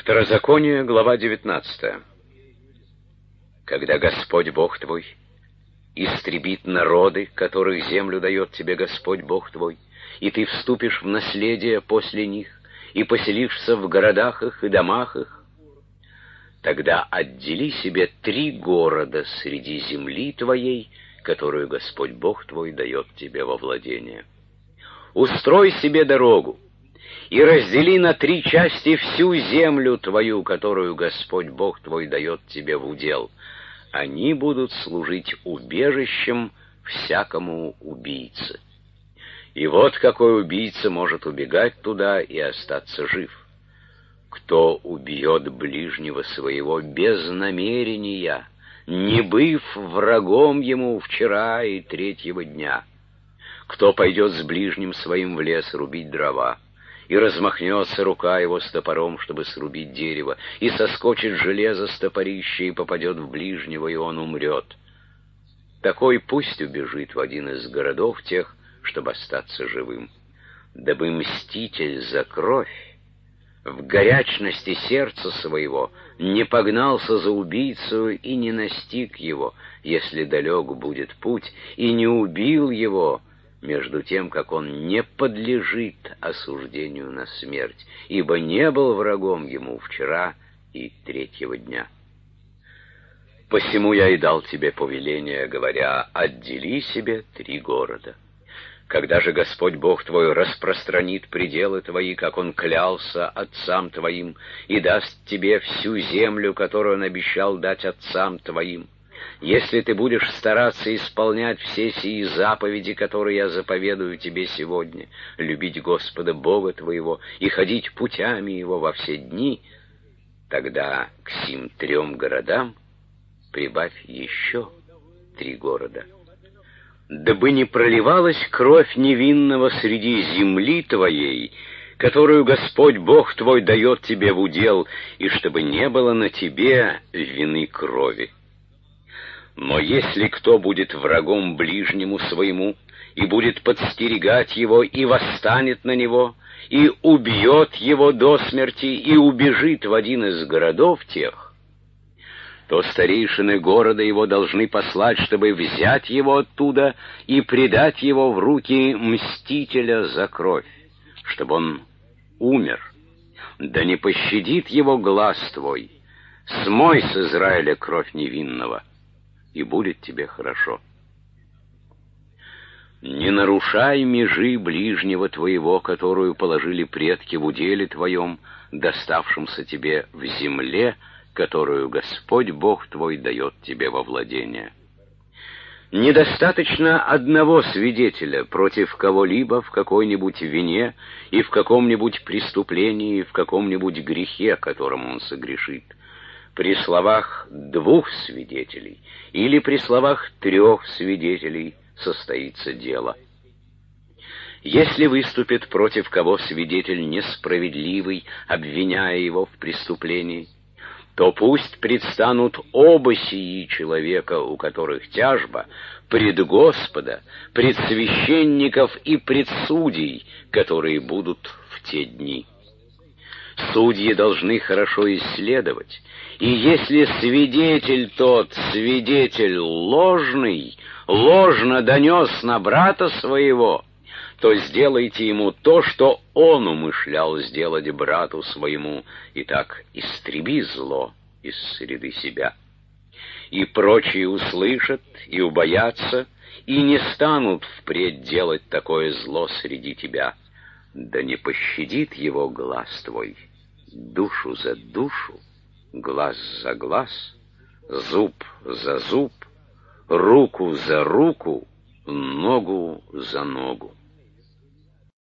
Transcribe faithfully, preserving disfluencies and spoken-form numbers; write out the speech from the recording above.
Второзаконие, глава девятнадцатая. Когда Господь Бог твой истребит народы, которых землю дает тебе Господь Бог твой, и ты вступишь в наследие после них, и поселишься в городах их и домах их, тогда отдели себе три города среди земли твоей, которую Господь Бог твой дает тебе во владение. Устрой себе дорогу, и раздели на три части всю землю твою, которую Господь Бог твой дает тебе в удел. Они будут служить убежищем всякому убийце. И вот какой убийца может убегать туда и остаться жив: кто убьет ближнего своего без намерения, не быв врагом ему вчера и третьего дня; кто пойдет с ближним своим в лес рубить дрова, и размахнется рука его с топором, чтобы срубить дерево, и соскочит железо с топорища и попадет в ближнего, и он умрет. Такой пусть убежит в один из городов тех, чтобы остаться живым, дабы мститель за кровь в горячности сердца своего не погнался за убийцу и не настиг его, если далек будет путь, и не убил его, между тем, как он не подлежит осуждению на смерть, ибо не был врагом ему вчера и третьего дня. Посему я и дал тебе повеление, говоря: отдели себе три города. Когда же Господь Бог твой распространит пределы твои, как Он клялся отцам твоим, и даст тебе всю землю, которую Он обещал дать отцам твоим, если ты будешь стараться исполнять все сии заповеди, которые я заповедую тебе сегодня, любить Господа Бога твоего и ходить путями Его во все дни, тогда к сим трем городам прибавь еще три города, дабы не проливалась кровь невинного среди земли твоей, которую Господь Бог твой дает тебе в удел, и чтобы не было на тебе вины крови. Но если кто будет врагом ближнему своему, и будет подстерегать его, и восстанет на него, и убьет его до смерти, и убежит в один из городов тех, то старейшины города его должны послать, чтобы взять его оттуда и предать его в руки мстителя за кровь, чтобы он умер. Да не пощадит его глаз твой. Смой с Израиля кровь невинного, и будет тебе хорошо. Не нарушай межи ближнего твоего, которую положили предки в уделе твоем, доставшемся тебе в земле, которую Господь Бог твой дает тебе во владение. Недостаточно одного свидетеля против кого-либо в какой-нибудь вине и в каком-нибудь преступлении, и в каком-нибудь грехе, которым он согрешит. При словах двух свидетелей или при словах трех свидетелей состоится дело. Если выступит против кого свидетель несправедливый, обвиняя его в преступлении, то пусть предстанут оба сии человека, у которых тяжба, пред Господа, пред священников и пред судей, которые будут в те дни. Судьи должны хорошо исследовать, и если свидетель тот, свидетель ложный, ложно донес на брата своего, то сделайте ему то, что он умышлял сделать брату своему, и так истреби зло из среды себя. И прочие услышат и убоятся, и не станут впредь делать такое зло среди тебя. Да не пощадит его глаз твой, душу за душу, глаз за глаз, зуб за зуб, руку за руку, ногу за ногу.